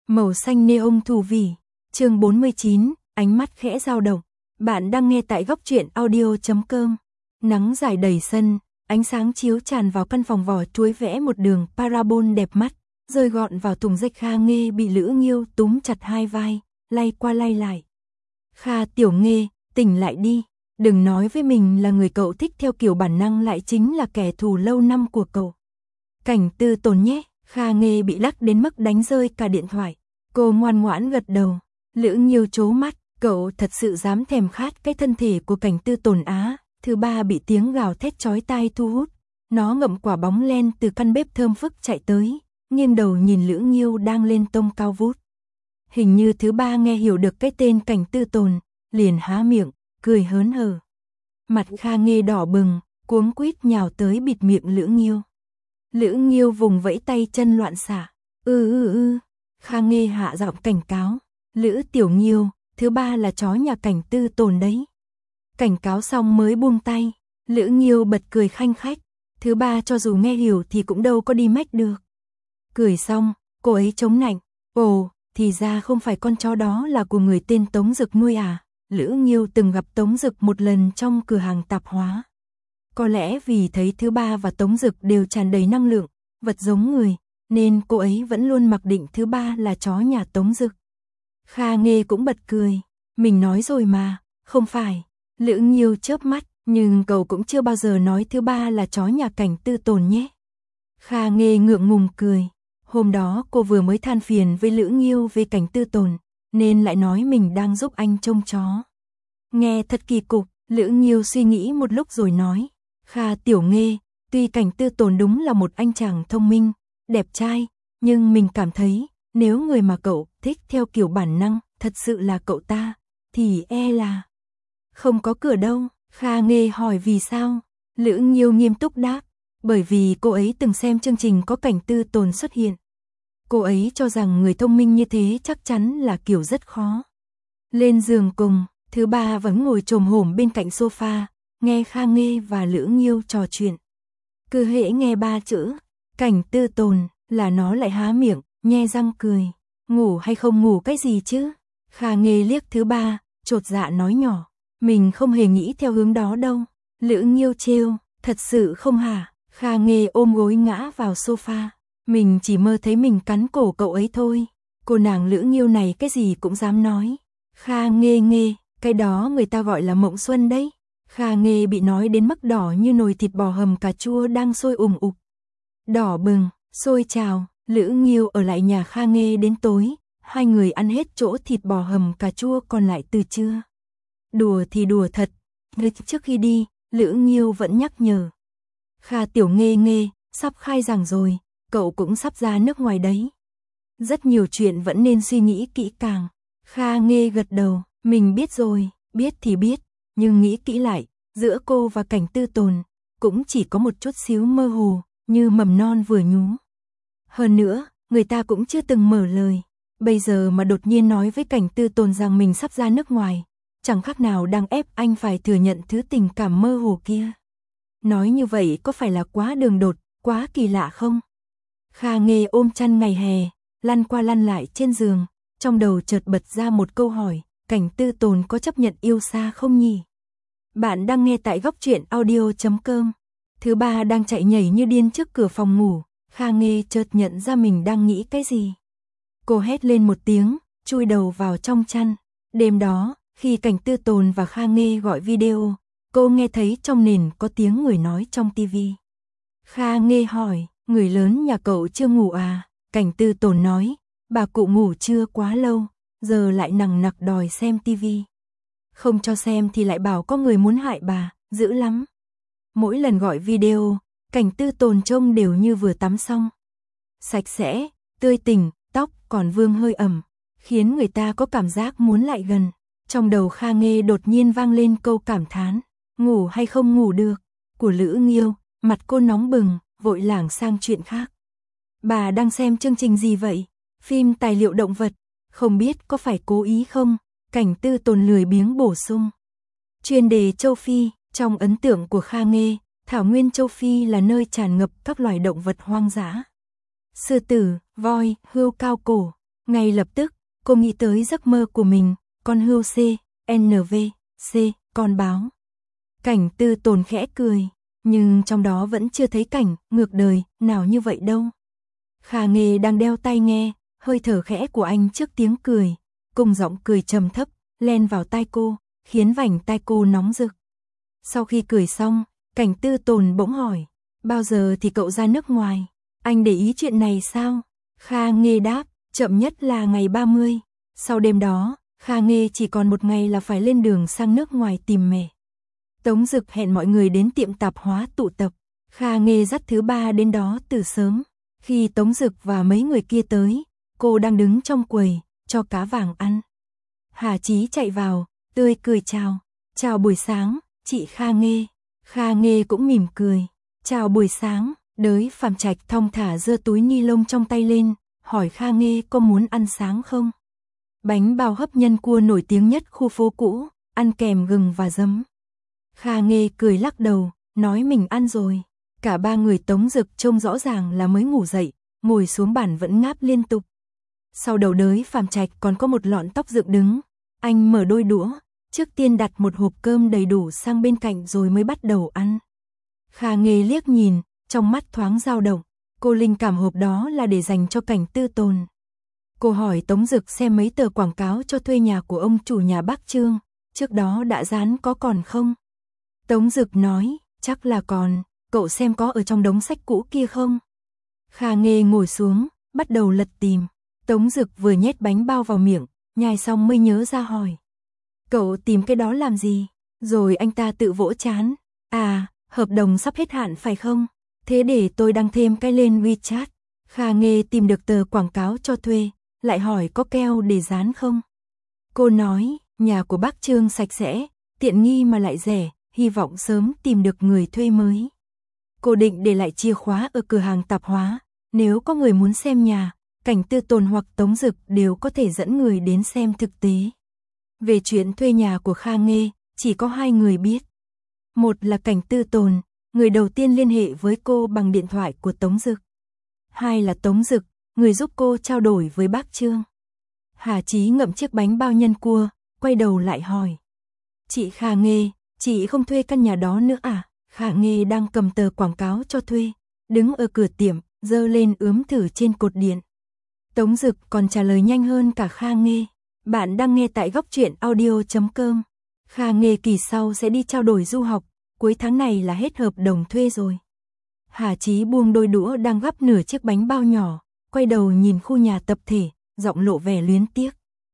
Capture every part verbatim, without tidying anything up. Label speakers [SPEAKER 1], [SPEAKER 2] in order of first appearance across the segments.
[SPEAKER 1] Màu xanh neon thù vỉ. Chương bốn mươi chín, ánh mắt khẽ dao động. Bạn đang nghe tại góc truyện audio chấm com. Nắng dài đầy sân, ánh sáng chiếu tràn vào căn phòng vỏ chuối vẽ một đường parabol đẹp mắt, rơi gọn vào thùng rách. Kha Nghê bị Lữ Nghiêu túm chặt hai vai, lay qua lay lại. Kha Tiểu Nghê, tỉnh lại đi, đừng nói với mình là người cậu thích theo kiểu bản năng lại chính là kẻ thù lâu năm của cậu. Cảnh Tư Tồn nhé. Kha Nghê bị lắc đến mức đánh rơi cả điện thoại. Cô ngoan ngoãn gật đầu. Lữ Nghiêu trố mắt, cậu thật sự dám thèm khát cái thân thể của Cảnh Tư Tồn á. Thứ ba bị tiếng gào thét chói tai thu hút. Nó ngậm quả bóng len từ căn bếp thơm phức chạy tới, nghiêng đầu nhìn Lữ Nghiêu đang lên tông cao vút. Hình như thứ ba nghe hiểu được cái tên Cảnh Tư Tồn, liền há miệng, cười hớn hở. Mặt Kha Nghê đỏ bừng, cuống quýt nhào tới bịt miệng Lữ Nghiêu. Lữ Nghiêu vùng vẫy tay chân loạn xạ. Ừ ừ ừ. Kha Nghê hạ giọng cảnh cáo. Lữ Tiểu Nghiêu, thứ ba là chó nhà Cảnh Tư Tồn đấy. Cảnh cáo xong mới buông tay. Lữ Nghiêu bật cười khanh khách. Thứ ba cho dù nghe hiểu thì cũng đâu có đi mách được. Cười xong, cô ấy chống nạnh. Ồ, thì ra không phải con chó đó là của người tên Tống Dực nuôi à. Lữ Nghiêu từng gặp Tống Dực một lần trong cửa hàng tạp hóa. Có lẽ vì thấy thứ ba và Tống Dực đều tràn đầy năng lượng, vật giống người, nên cô ấy vẫn luôn mặc định thứ ba là chó nhà Tống Dực. Kha Nghê cũng bật cười. Mình nói rồi mà, không phải. Lữ Nghiêu chớp mắt, nhưng cậu cũng chưa bao giờ nói thứ ba là chó nhà Cảnh Tư Tồn nhé. Kha Nghê ngượng ngùng cười. Hôm đó cô vừa mới than phiền với Lữ Nghiêu về Cảnh Tư Tồn, nên lại nói mình đang giúp anh trông chó. Nghe thật kỳ cục. Lữ Nghiêu suy nghĩ một lúc rồi nói. Kha Tiểu Nghê, tuy Cảnh Tư Tồn đúng là một anh chàng thông minh, đẹp trai, nhưng mình cảm thấy, nếu người mà cậu thích theo kiểu bản năng, thật sự là cậu ta, thì e là... Không có cửa đâu. Kha Nghê hỏi vì sao? Lữ Nghiêu nghiêm túc đáp. Bởi vì cô ấy từng xem chương trình có Cảnh Tư Tồn xuất hiện. Cô ấy cho rằng người thông minh như thế chắc chắn là kiểu rất khó. Lên giường cùng, thứ ba vẫn ngồi chồm hổm bên cạnh sofa, nghe Kha Nghê và Lữ Nghiêu trò chuyện. Cứ hễ nghe ba chữ Cảnh Tư Tồn là nó lại há miệng, nhe răng cười. Ngủ hay không ngủ cái gì chứ? Kha Nghê liếc thứ ba, chột dạ nói nhỏ. Mình không hề nghĩ theo hướng đó đâu. Lữ Nghiêu trêu. Thật sự không hả? Kha Nghê ôm gối ngã vào sofa. Mình chỉ mơ thấy mình cắn cổ cậu ấy thôi. Cô nàng Lữ Nghiêu này cái gì cũng dám nói. Kha Nghê Nghê, cái đó người ta gọi là mộng xuân đấy. Kha Nghê bị nói đến mức đỏ như nồi thịt bò hầm cà chua đang sôi ùm ụp. Đỏ bừng, sôi trào. Lữ Nghiêu ở lại nhà Kha Nghê đến tối. Hai người ăn hết chỗ thịt bò hầm cà chua còn lại từ trưa. Đùa thì đùa thật. Trước khi đi, Lữ Nghiêu vẫn nhắc nhở. Kha Tiểu Nghê Nghê, sắp khai giảng rồi, cậu cũng sắp ra nước ngoài đấy. Rất nhiều chuyện vẫn nên suy nghĩ kỹ càng. Kha Nghê gật đầu. Mình biết rồi, biết thì biết, nhưng nghĩ kỹ lại, giữa cô và Cảnh Tư Tồn, cũng chỉ có một chút xíu mơ hồ, như mầm non vừa nhú. Hơn nữa, người ta cũng chưa từng mở lời, bây giờ mà đột nhiên nói với Cảnh Tư Tồn rằng mình sắp ra nước ngoài, chẳng khác nào đang ép anh phải thừa nhận thứ tình cảm mơ hồ kia. Nói như vậy có phải là quá đường đột, quá kỳ lạ không? Kha Nghê ôm chăn ngày hè, lăn qua lăn lại trên giường, trong đầu chợt bật ra một câu hỏi. Cảnh Tư Tồn có chấp nhận yêu xa không nhỉ? Bạn đang nghe tại góc truyện audio chấm com. Thứ ba đang chạy nhảy như điên trước cửa phòng ngủ. Kha Nghê chợt nhận ra mình đang nghĩ cái gì. Cô hét lên một tiếng, chui đầu vào trong chăn. Đêm đó, khi Cảnh Tư Tồn và Kha Nghê gọi video, cô nghe thấy trong nền có tiếng người nói trong tivi. Kha Nghê hỏi, người lớn nhà cậu chưa ngủ à? Cảnh Tư Tồn nói, bà cụ ngủ chưa quá lâu. Giờ lại nằng nặc đòi xem tivi. Không cho xem thì lại bảo có người muốn hại bà, dữ lắm. Mỗi lần gọi video, Cảnh Tư Tồn trông đều như vừa tắm xong. Sạch sẽ, tươi tỉnh, tóc còn vương hơi ẩm, khiến người ta có cảm giác muốn lại gần. Trong đầu Kha Nghê đột nhiên vang lên câu cảm thán, ngủ hay không ngủ được, của Lữ Nghiêu. Mặt cô nóng bừng, vội lảng sang chuyện khác. Bà đang xem chương trình gì vậy? Phim tài liệu động vật. Không biết có phải cố ý không? Cảnh Tư Tồn lười biếng bổ sung. Chuyên đề châu Phi, trong ấn tượng của Kha Nghê, thảo nguyên châu Phi là nơi tràn ngập các loài động vật hoang dã. Sư tử, voi, hươu cao cổ, Ngay lập tức, cô nghĩ tới giấc mơ của mình, con hươu C, en vê, C, con báo. Cảnh Tư Tồn khẽ cười, nhưng trong đó vẫn chưa thấy cảnh ngược đời nào như vậy đâu. Kha Nghê đang đeo tai nghe, hơi thở khẽ của anh trước tiếng cười, cùng giọng cười trầm thấp, len vào tai cô, khiến vành tai cô nóng rực. Sau khi cười xong, Cảnh Tư Tồn bỗng hỏi, bao giờ thì cậu ra nước ngoài? Anh để ý chuyện này sao? Kha Nghê đáp, chậm nhất là ngày ba mươi. Sau đêm đó, Kha Nghê chỉ còn một ngày là phải lên đường sang nước ngoài tìm mẹ. Tống Dực hẹn mọi người đến tiệm tạp hóa tụ tập. Kha Nghê dắt thứ ba đến đó từ sớm. Khi Tống Dực và mấy người kia tới, cô đang đứng trong quầy, cho cá vàng ăn. Hà Chí chạy vào, tươi cười chào. Chào buổi sáng, chị Kha Nghê. Kha Nghê cũng mỉm cười. Chào buổi sáng, Đới Phạm Trạch thong thả giơ túi ni lông trong tay lên, hỏi Kha Nghê có muốn ăn sáng không? Bánh bao hấp nhân cua nổi tiếng nhất khu phố cũ, ăn kèm gừng và giấm. Kha Nghê cười lắc đầu, nói mình ăn rồi. Cả ba người Tống Dực trông rõ ràng là mới ngủ dậy, ngồi xuống bàn vẫn ngáp liên tục. Sau đầu Đới Phạm Trạch còn có một lọn tóc dựng đứng. Anh mở đôi đũa, trước tiên đặt một hộp cơm đầy đủ sang bên cạnh rồi mới bắt đầu ăn. Kha Nghê liếc nhìn, trong mắt thoáng dao động. Cô linh cảm hộp đó là để dành cho Cảnh Tư Tồn. Cô hỏi Tống Dực xem mấy tờ quảng cáo cho thuê nhà của ông chủ nhà bác Trương, trước đó đã dán có còn không? Tống Dực nói, chắc là còn, cậu xem có ở trong đống sách cũ kia không? Kha Nghê ngồi xuống, bắt đầu lật tìm. Tống Dực vừa nhét bánh bao vào miệng, nhai xong mới nhớ ra hỏi. Cậu tìm cái đó làm gì? Rồi anh ta tự vỗ trán. À, hợp đồng sắp hết hạn phải không? Thế để tôi đăng thêm cái lên WeChat. Kha Nghê tìm được tờ quảng cáo cho thuê, lại hỏi có keo để dán không? Cô nói, nhà của bác Trương sạch sẽ, tiện nghi mà lại rẻ, hy vọng sớm tìm được người thuê mới. Cô định để lại chìa khóa ở cửa hàng tạp hóa, nếu có người muốn xem nhà, Cảnh Tư Tồn hoặc Tống Dực đều có thể dẫn người đến xem thực tế. Về chuyện thuê nhà của Kha Nghê, chỉ có hai người biết. Một là Cảnh Tư Tồn, người đầu tiên liên hệ với cô bằng điện thoại của Tống Dực. Hai là Tống Dực, người giúp cô trao đổi với bác Trương. Hà Chí ngậm chiếc bánh bao nhân cua, quay đầu lại hỏi. Chị Kha Nghê, chị không thuê căn nhà đó nữa à? Kha Nghê đang cầm tờ quảng cáo cho thuê, đứng ở cửa tiệm, giơ lên ướm thử trên cột điện. Tống Dực còn trả lời nhanh hơn cả Kha Nghê. Bạn đang nghe tại góc truyện audio chấm com. Kha Nghê kỳ sau sẽ đi trao đổi du học, cuối tháng này là hết hợp đồng thuê rồi. Hà Chí buông đôi đũa đang gắp nửa chiếc bánh bao nhỏ, quay đầu nhìn khu nhà tập thể, giọng lộ vẻ luyến tiếc.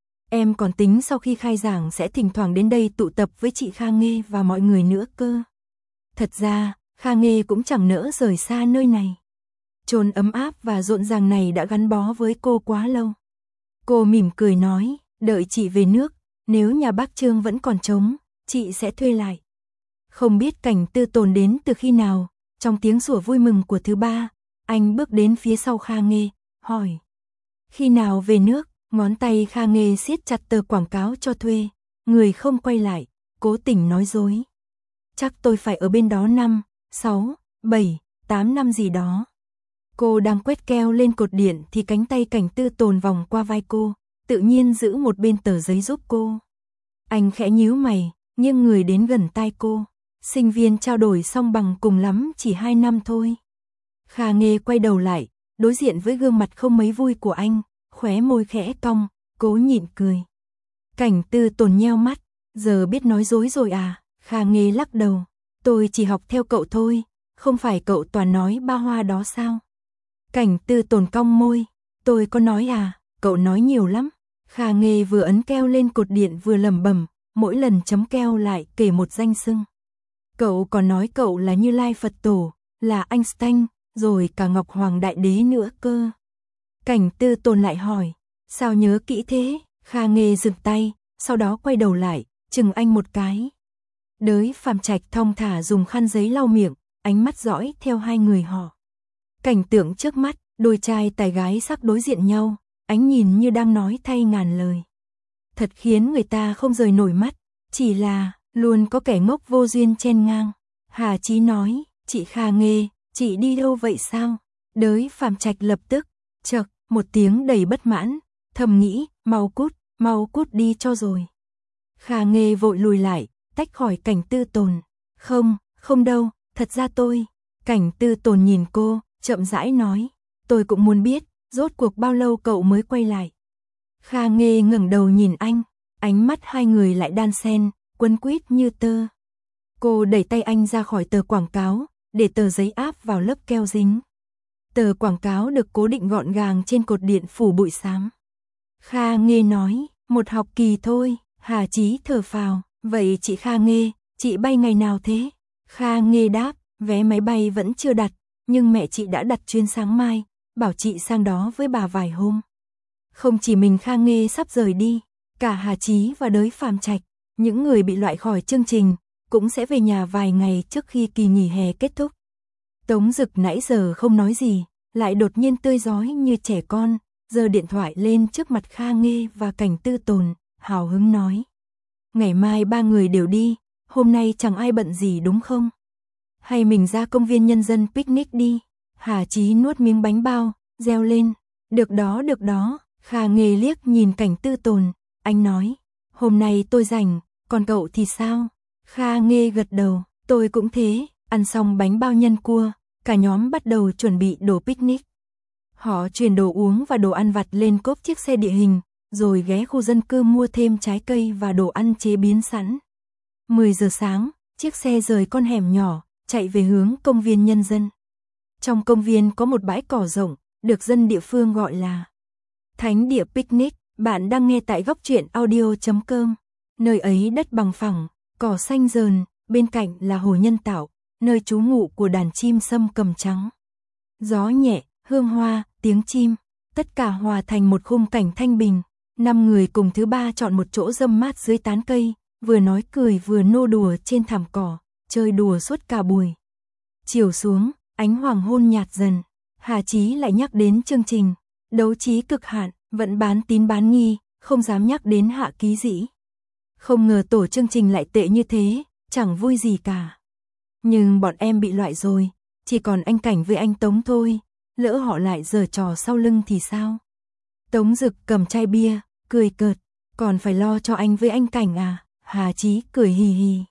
[SPEAKER 1] Em còn tính sau khi khai giảng sẽ thỉnh thoảng đến đây tụ tập với chị Kha Nghê và mọi người nữa cơ. Thật ra, Kha Nghê cũng chẳng nỡ rời xa nơi này. Chốn ấm áp và rộn ràng này đã gắn bó với cô quá lâu. Cô mỉm cười nói, đợi chị về nước, nếu nhà bác Trương vẫn còn trống, chị sẽ thuê lại. Không biết Cảnh Tư Tồn đến từ khi nào, trong tiếng sủa vui mừng của thứ ba, anh bước đến phía sau Kha Nghê, hỏi. Khi nào về nước? Ngón tay Kha Nghê siết chặt tờ quảng cáo cho thuê, người không quay lại, cố tình nói dối. Chắc tôi phải ở bên đó năm, sáu, bảy, tám năm gì đó. Cô đang quét keo lên cột điện thì cánh tay Cảnh Tư Tồn vòng qua vai cô, tự nhiên giữ một bên tờ giấy giúp cô. Anh khẽ nhíu mày, nghiêng người đến gần tai cô. Sinh viên trao đổi xong bằng cùng lắm chỉ hai năm thôi. Kha Nghê quay đầu lại, đối diện với gương mặt không mấy vui của anh, khóe môi khẽ cong, cố nhịn cười. Cảnh Tư Tồn nheo mắt, giờ biết nói dối rồi à? Kha Nghê lắc đầu, tôi chỉ học theo cậu thôi, không phải cậu toàn nói ba hoa đó sao? Cảnh Tư Tồn cong môi, tôi có nói à, cậu nói nhiều lắm. Kha Nghê vừa ấn keo lên cột điện vừa lẩm bẩm, mỗi lần chấm keo lại kể một danh xưng. Cậu còn nói cậu là Như Lai Phật Tổ, là Einstein, rồi cả Ngọc Hoàng Đại Đế nữa cơ. Cảnh Tư Tồn lại hỏi, sao nhớ kỹ thế? Kha Nghê dừng tay, sau đó quay đầu lại, chừng anh một cái. Đới Phạm Trạch thong thả dùng khăn giấy lau miệng, ánh mắt dõi theo hai người họ. Cảnh tượng trước mắt, đôi trai tài gái sắc đối diện nhau, ánh nhìn như đang nói thay ngàn lời. Thật khiến người ta không rời nổi mắt, chỉ là luôn có kẻ ngốc vô duyên chen ngang. Hà Chí nói, chị Kha Nghê, chị đi đâu vậy sao? Đới Phạm Trạch lập tức, chậc, một tiếng đầy bất mãn, thầm nghĩ, mau cút, mau cút đi cho rồi. Kha Nghê vội lùi lại, tách khỏi Cảnh Tư Tồn. Không, không đâu, thật ra tôi. Cảnh Tư Tồn nhìn cô, chậm rãi nói. Tôi cũng muốn biết, rốt cuộc bao lâu cậu mới quay lại. Kha Nghê ngẩng đầu nhìn anh, ánh mắt hai người lại đan xen, quấn quýt như tơ. Cô đẩy tay anh ra khỏi tờ quảng cáo, để tờ giấy áp vào lớp keo dính. Tờ quảng cáo được cố định gọn gàng trên cột điện phủ bụi xám. Kha Nghê nói, một học kỳ thôi. Hà Chí thở phào, vậy chị Kha Nghê, chị bay ngày nào thế? Kha Nghê đáp, vé máy bay vẫn chưa đặt, nhưng mẹ chị đã đặt chuyến sáng mai, bảo chị sang đó với bà vài hôm. Không chỉ mình Kha Nghê sắp rời đi, cả Hà Chí và Đới Phàm Trạch, những người bị loại khỏi chương trình, cũng sẽ về nhà vài ngày trước khi kỳ nghỉ hè kết thúc. Tống Dực nãy giờ không nói gì, lại đột nhiên tươi rói như trẻ con, giơ điện thoại lên trước mặt Kha Nghê và Cảnh Tư Tồn, hào hứng nói. Ngày mai ba người đều đi, hôm nay chẳng ai bận gì đúng không? Hay mình ra công viên nhân dân picnic đi. Hà Chí nuốt miếng bánh bao, reo lên. Được đó, được đó. Kha Nghê liếc nhìn Cảnh Tư Tồn, anh nói. Hôm nay tôi rảnh, còn cậu thì sao? Kha Nghê gật đầu, tôi cũng thế. Ăn xong bánh bao nhân cua, cả nhóm bắt đầu chuẩn bị đồ picnic. Họ chuyển đồ uống và đồ ăn vặt lên cốp chiếc xe địa hình, rồi ghé khu dân cư mua thêm trái cây và đồ ăn chế biến sẵn. mười giờ sáng, chiếc xe rời con hẻm nhỏ, chạy về hướng công viên nhân dân. Trong công viên có một bãi cỏ rộng, được dân địa phương gọi là Thánh địa picnic. Bạn đang nghe tại góc truyện audio chấm com. Nơi ấy đất bằng phẳng, cỏ xanh rờn, bên cạnh là hồ nhân tạo, nơi trú ngụ của đàn chim sâm cầm trắng. Gió nhẹ, hương hoa, tiếng chim, tất cả hòa thành một khung cảnh thanh bình. Năm người cùng thứ ba chọn một chỗ râm mát dưới tán cây, vừa nói cười vừa nô đùa trên thảm cỏ, chơi đùa suốt cả buổi. Chiều xuống, ánh hoàng hôn nhạt dần, Hà Chí lại nhắc đến chương trình, đấu trí cực hạn, vẫn bán tín bán nghi, không dám nhắc đến Hạ Ký Dĩ. Không ngờ tổ chương trình lại tệ như thế, chẳng vui gì cả. Nhưng bọn em bị loại rồi, chỉ còn anh Cảnh với anh Tống thôi, lỡ họ lại giở trò sau lưng thì sao? Tống Dực cầm chai bia, cười cợt, còn phải lo cho anh với anh Cảnh à? Hà Chí cười hì hì.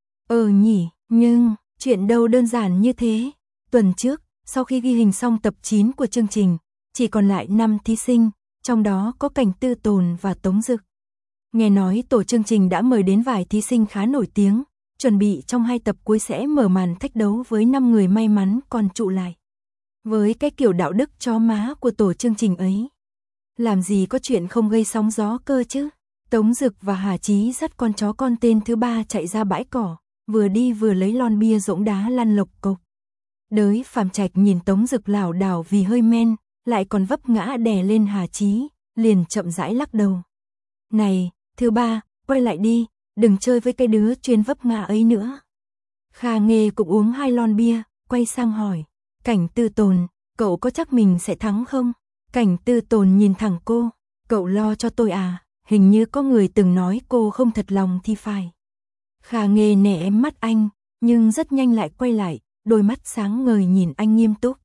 [SPEAKER 1] Ờ nhỉ, nhưng, chuyện đâu đơn giản như thế. Tuần trước, sau khi ghi hình xong tập chín của chương trình, chỉ còn lại năm thí sinh, trong đó có Cảnh Tư Tồn và Tống Dực. Nghe nói tổ chương trình đã mời đến vài thí sinh khá nổi tiếng, chuẩn bị trong hai tập cuối sẽ mở màn thách đấu với năm người may mắn còn trụ lại. Với cái kiểu đạo đức chó má của tổ chương trình ấy, làm gì có chuyện không gây sóng gió cơ chứ. Tống Dực và Hà Chí dắt con chó con tên thứ ba chạy ra bãi cỏ, vừa đi vừa lấy lon bia rỗng đá lăn lộc cộc. Đới Phàm Trạch nhìn Tống Dực lảo đảo vì hơi men, lại còn vấp ngã đè lên Hà Chí, liền chậm rãi lắc đầu. Này, thứ ba, quay lại đi, đừng chơi với cái đứa chuyên vấp ngã ấy nữa. Kha Nghê cũng uống hai lon bia, quay sang hỏi. Cảnh Tư Tồn, cậu có chắc mình sẽ thắng không? Cảnh Tư Tồn nhìn thẳng cô. Cậu lo cho tôi à? Hình như có người từng nói cô không thật lòng thì phải. Kha Nghê nể em mắt anh, nhưng rất nhanh lại quay lại, đôi mắt sáng ngời nhìn anh nghiêm túc.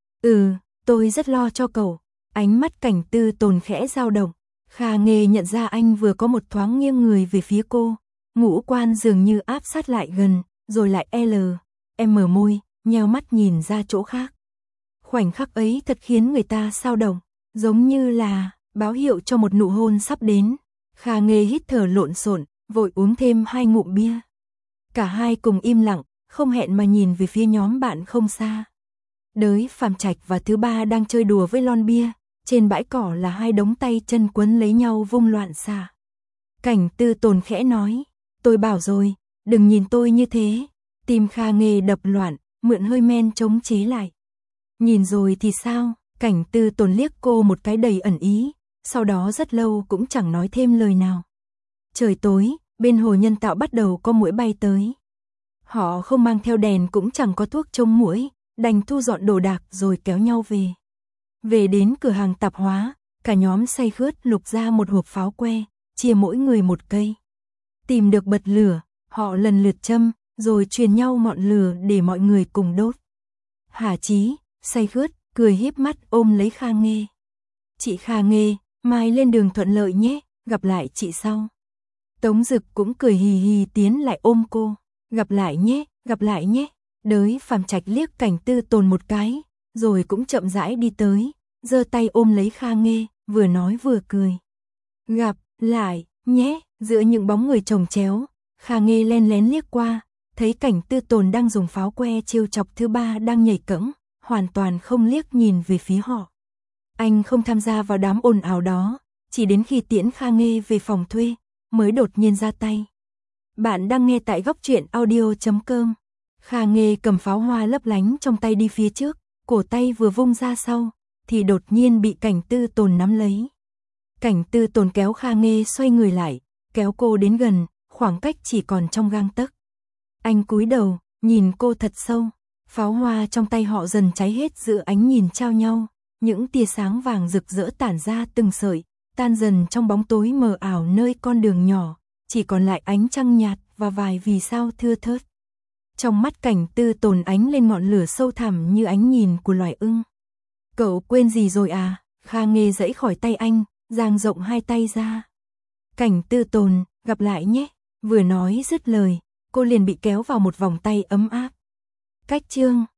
[SPEAKER 1] Ừ, tôi rất lo cho cậu. Ánh mắt Cảnh Tư Tồn khẽ dao động. Kha Nghê nhận ra anh vừa có một thoáng nghiêng người về phía cô, ngũ quan dường như áp sát lại gần, rồi lại L, em mở môi, nheo mắt nhìn ra chỗ khác. Khoảnh khắc ấy thật khiến người ta xao động, giống như là báo hiệu cho một nụ hôn sắp đến. Kha Nghê hít thở lộn xộn, vội uống thêm hai ngụm bia. Cả hai cùng im lặng, không hẹn mà nhìn về phía nhóm bạn không xa. Đới Phàm Trạch và thứ ba đang chơi đùa với lon bia, trên bãi cỏ là hai đống tay chân quấn lấy nhau vung loạn xạ. Cảnh Tư Tồn khẽ nói, tôi bảo rồi, đừng nhìn tôi như thế. Tim Kha Nghê đập loạn, mượn hơi men chống chế lại. Nhìn rồi thì sao? Cảnh Tư Tồn liếc cô một cái đầy ẩn ý, sau đó rất lâu cũng chẳng nói thêm lời nào. Trời tối, bên hồ nhân tạo bắt đầu có muỗi bay tới. Họ không mang theo đèn cũng chẳng có thuốc chống muỗi, đành thu dọn đồ đạc rồi kéo nhau về. Về đến cửa hàng tạp hóa, cả nhóm say khướt lục ra một hộp pháo que, chia mỗi người một cây. Tìm được bật lửa, họ lần lượt châm, rồi truyền nhau ngọn lửa để mọi người cùng đốt. Hà Chí, say khướt, cười híp mắt ôm lấy Kha Nghê. Chị Kha Nghê, mai lên đường thuận lợi nhé, gặp lại chị sau. Tống Dực cũng cười hì hì tiến lại ôm cô, gặp lại nhé, gặp lại nhé. Đới Phàm Trạch liếc Cảnh Tư Tồn một cái, rồi cũng chậm rãi đi tới, giơ tay ôm lấy Kha Nghê, vừa nói vừa cười. Gặp lại nhé. Giữa những bóng người chồng chéo, Kha Nghê len lén liếc qua, thấy Cảnh Tư Tồn đang dùng pháo que trêu chọc thứ ba đang nhảy cẫng, hoàn toàn không liếc nhìn về phía họ. Anh không tham gia vào đám ồn ào đó, chỉ đến khi tiễn Kha Nghê về phòng thuê, mới đột nhiên ra tay. Bạn đang nghe tại góc truyện audio chấm com. Kha Nghê cầm pháo hoa lấp lánh trong tay đi phía trước, cổ tay vừa vung ra sau, thì đột nhiên bị Cảnh Tư Tồn nắm lấy. Cảnh Tư Tồn kéo Kha Nghê xoay người lại, kéo cô đến gần, khoảng cách chỉ còn trong gang tấc. Anh cúi đầu, nhìn cô thật sâu, pháo hoa trong tay họ dần cháy hết giữa ánh nhìn trao nhau, những tia sáng vàng rực rỡ tản ra từng sợi, tan dần trong bóng tối mờ ảo nơi con đường nhỏ, chỉ còn lại ánh trăng nhạt và vài vì sao thưa thớt. Trong mắt Cảnh Tư Tồn ánh lên ngọn lửa sâu thẳm như ánh nhìn của loài ưng. Cậu quên gì rồi à? Kha Nghê giãy khỏi tay anh, dang rộng hai tay ra. Cảnh Tư Tồn, gặp lại nhé. Vừa nói dứt lời, cô liền bị kéo vào một vòng tay ấm áp. Cách chương